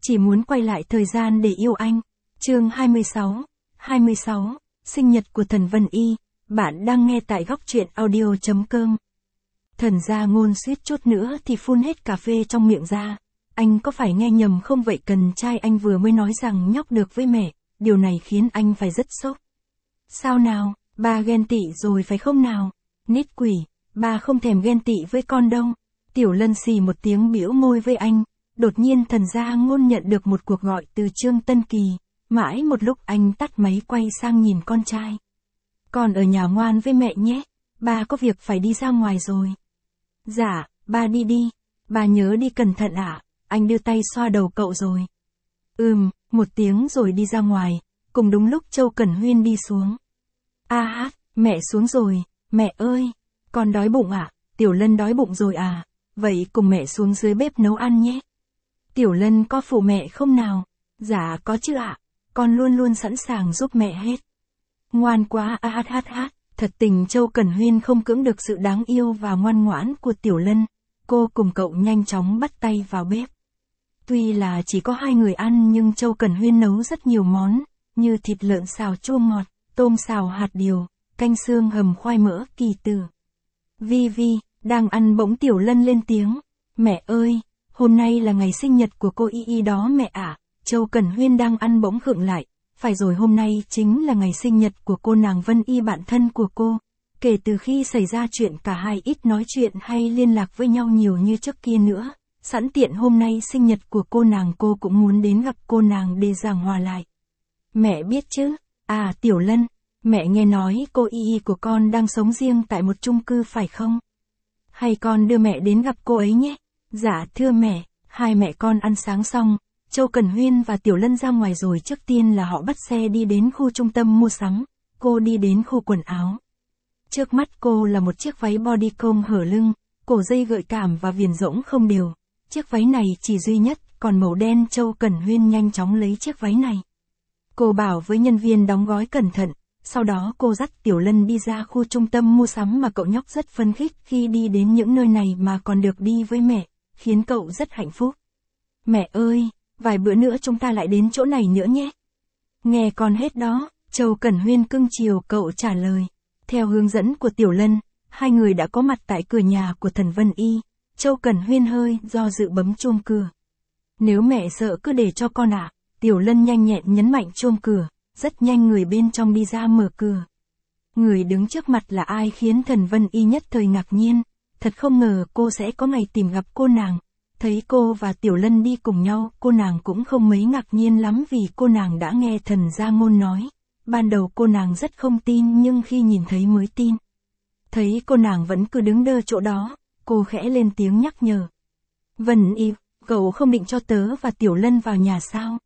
chỉ muốn quay lại thời gian để yêu anh. Chương 26, sinh nhật của Thần Vân Y, bạn đang nghe tại góc truyện audio.com. Thần Gia Ngôn suýt chút nữa thì phun hết cà phê trong miệng ra. Anh có phải nghe nhầm không vậy? Cần trai anh vừa mới nói rằng nhóc được với mẹ, điều này khiến anh phải rất sốc. Sao nào, ba ghen tị rồi phải không nào? Nít quỷ, ba không thèm ghen tị với con đâu. Tiểu Lân xì một tiếng bĩu môi với anh. Đột nhiên Thần Gia Ngôn nhận được một cuộc gọi từ Trương Tân Kỳ. Mãi một lúc anh tắt máy quay sang nhìn con trai. Con ở nhà ngoan với mẹ nhé, ba có việc phải đi ra ngoài rồi. Dạ, ba đi đi, ba nhớ đi cẩn thận ạ. Anh đưa tay xoa đầu cậu rồi. Một tiếng rồi đi ra ngoài, cùng đúng lúc Châu Cẩn Huyên đi xuống. Mẹ xuống rồi, mẹ ơi, con đói bụng ạ. Tiểu Lân đói bụng rồi à, vậy cùng mẹ xuống dưới bếp nấu ăn nhé. Tiểu Lân có phụ mẹ không nào? Dạ có chứ ạ, con luôn luôn sẵn sàng giúp mẹ hết. Ngoan quá thật tình Châu Cẩn Huyên không cưỡng được sự đáng yêu và ngoan ngoãn của Tiểu Lân. Cô cùng cậu nhanh chóng bắt tay vào bếp. Tuy là chỉ có hai người ăn nhưng Châu Cẩn Huyên nấu rất nhiều món, như thịt lợn xào chua ngọt, tôm xào hạt điều, canh xương hầm khoai mỡ kỳ tử. Vi, đang ăn bỗng Tiểu Lân lên tiếng. Mẹ ơi, hôm nay là ngày sinh nhật của cô Y đó mẹ ạ. Châu Cẩn Huyên đang ăn bỗng khựng lại. Phải rồi, hôm nay chính là ngày sinh nhật của cô nàng Vân Y, bạn thân của cô. Kể từ khi xảy ra chuyện cả hai ít nói chuyện hay liên lạc với nhau nhiều như trước kia nữa. Sẵn tiện hôm nay sinh nhật của cô nàng, cô cũng muốn đến gặp cô nàng để giảng hòa lại. Mẹ biết chứ? Tiểu Lân, mẹ nghe nói cô Y của con đang sống riêng tại một chung cư phải không? Hay con đưa mẹ đến gặp cô ấy nhé? Dạ thưa mẹ. Hai mẹ con ăn sáng xong, Châu Cẩn Huyên và Tiểu Lân ra ngoài rồi. Trước tiên là họ bắt xe đi đến khu trung tâm mua sắm. Cô đi đến khu quần áo. Trước mắt cô là một chiếc váy bodycon hở lưng, cổ dây gợi cảm và viền rỗng không đều. Chiếc váy này chỉ duy nhất, còn màu đen. Châu Cẩn Huyên nhanh chóng lấy chiếc váy này. Cô bảo với nhân viên đóng gói cẩn thận. Sau đó cô dắt Tiểu Lân đi ra khu trung tâm mua sắm mà cậu nhóc rất phấn khích khi đi đến những nơi này mà còn được đi với mẹ, khiến cậu rất hạnh phúc. Mẹ ơi, vài bữa nữa chúng ta lại đến chỗ này nữa nhé. Nghe con hết đó, Châu Cẩn Huyên cưng chiều cậu trả lời. Theo hướng dẫn của Tiểu Lân, hai người đã có mặt tại cửa nhà của Thần Vân Y. Châu Cẩn Huyên hơi do dự bấm chuông cửa. Nếu mẹ sợ cứ để cho con ạ. Tiểu Lân nhanh nhẹn nhấn mạnh chuông cửa. Rất nhanh người bên trong đi ra mở cửa. Người đứng trước mặt là ai khiến Thần Vân Y nhất thời ngạc nhiên. Thật không ngờ cô sẽ có ngày tìm gặp cô nàng. Thấy cô và Tiểu Lân đi cùng nhau, cô nàng cũng không mấy ngạc nhiên lắm vì cô nàng đã nghe Thần Gia Ngôn nói. Ban đầu cô nàng rất không tin nhưng khi nhìn thấy mới tin. Thấy cô nàng vẫn cứ đứng đơ chỗ đó, cô khẽ lên tiếng nhắc nhở. Vân Y, cậu không định cho tớ và Tiểu Lân vào nhà sao?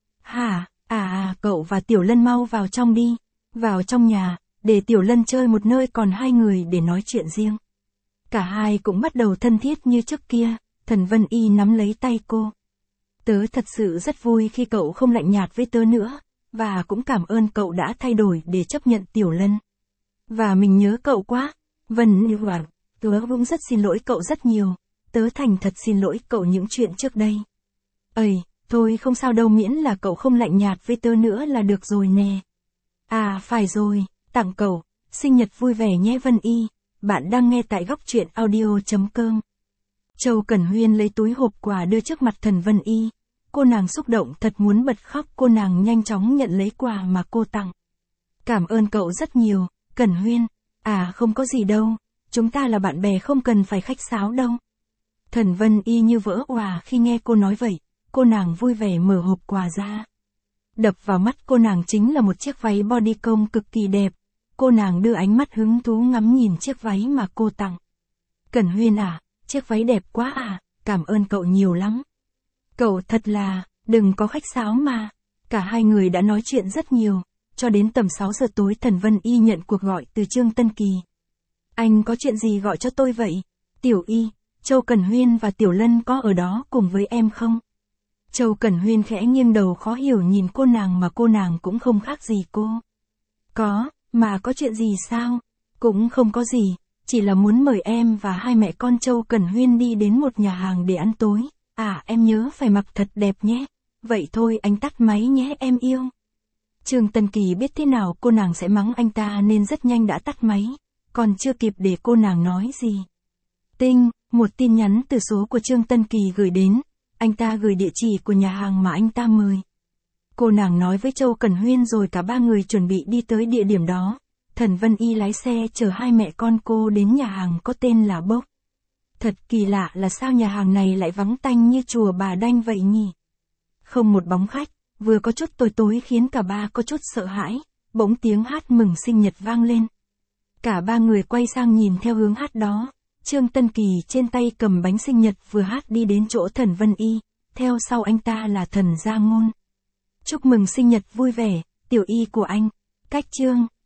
Hả? Cậu và Tiểu Lân mau vào trong đi. Vào trong nhà, để Tiểu Lân chơi một nơi còn hai người để nói chuyện riêng. Cả hai cũng bắt đầu thân thiết như trước kia. Thần Vân Y nắm lấy tay cô. Tớ thật sự rất vui khi cậu không lạnh nhạt với tớ nữa. Và cũng cảm ơn cậu đã thay đổi để chấp nhận Tiểu Lân. Và mình nhớ cậu quá. Vân Y bảo, tớ cũng rất xin lỗi cậu rất nhiều. Tớ thành thật xin lỗi cậu những chuyện trước đây. Thôi không sao đâu, miễn là cậu không lạnh nhạt với tớ nữa là được rồi nè. Phải rồi, tặng cậu, sinh nhật vui vẻ nhé Vân Y. Bạn đang nghe tại góc truyện audio.com. Châu Cẩn Huyên lấy túi hộp quà đưa trước mặt Thần Vân Y. Cô nàng xúc động thật muốn bật khóc. Cô nàng nhanh chóng nhận lấy quà mà cô tặng. Cảm ơn cậu rất nhiều, Cẩn Huyên. Không có gì đâu, chúng ta là bạn bè không cần phải khách sáo đâu. Thần Vân Y như vỡ òa khi nghe cô nói vậy. Cô nàng vui vẻ mở hộp quà ra. Đập vào mắt cô nàng chính là một chiếc váy bodycon cực kỳ đẹp. Cô nàng đưa ánh mắt hứng thú ngắm nhìn chiếc váy mà cô tặng. Cẩn Huyên chiếc váy đẹp quá cảm ơn cậu nhiều lắm. Cậu thật là, đừng có khách sáo mà. Cả hai người đã nói chuyện rất nhiều. Cho đến tầm 6 giờ tối Thần Vân Y nhận cuộc gọi từ Trương Tân Kỳ. Anh có chuyện gì gọi cho tôi vậy? Tiểu Y, Châu Cẩn Huyên và Tiểu Lân có ở đó cùng với em không? Châu Cẩn Huyên khẽ nghiêng đầu khó hiểu nhìn cô nàng mà cô nàng cũng không khác gì cô. Có, mà có chuyện gì sao? Cũng không có gì, chỉ là muốn mời em và hai mẹ con Châu Cẩn Huyên đi đến một nhà hàng để ăn tối. Em nhớ phải mặc thật đẹp nhé. vậy thôi anh tắt máy nhé em yêu. Trương Tân Kỳ biết thế nào cô nàng sẽ mắng anh ta nên rất nhanh đã tắt máy, còn chưa kịp để cô nàng nói gì. Tinh, một tin nhắn từ số của Trương Tân Kỳ gửi đến, anh ta gửi địa chỉ của nhà hàng mà anh ta mời. Cô nàng nói với Châu Cẩn Huyên rồi cả ba người chuẩn bị đi tới địa điểm đó. Thần Vân Y lái xe chở hai mẹ con cô đến nhà hàng có tên là Bốc. Thật kỳ lạ là sao nhà hàng này lại vắng tanh như chùa Bà Đanh vậy nhỉ? Không một bóng khách, vừa có chút tối tối khiến cả ba có chút sợ hãi, bỗng tiếng hát mừng sinh nhật vang lên. Cả ba người quay sang nhìn theo hướng hát đó, Trương Tân Kỳ trên tay cầm bánh sinh nhật vừa hát đi đến chỗ Thần Vân Y, theo sau anh ta là Thần Gia Ngôn. Chúc mừng sinh nhật vui vẻ, tiểu y của anh, cách Trương.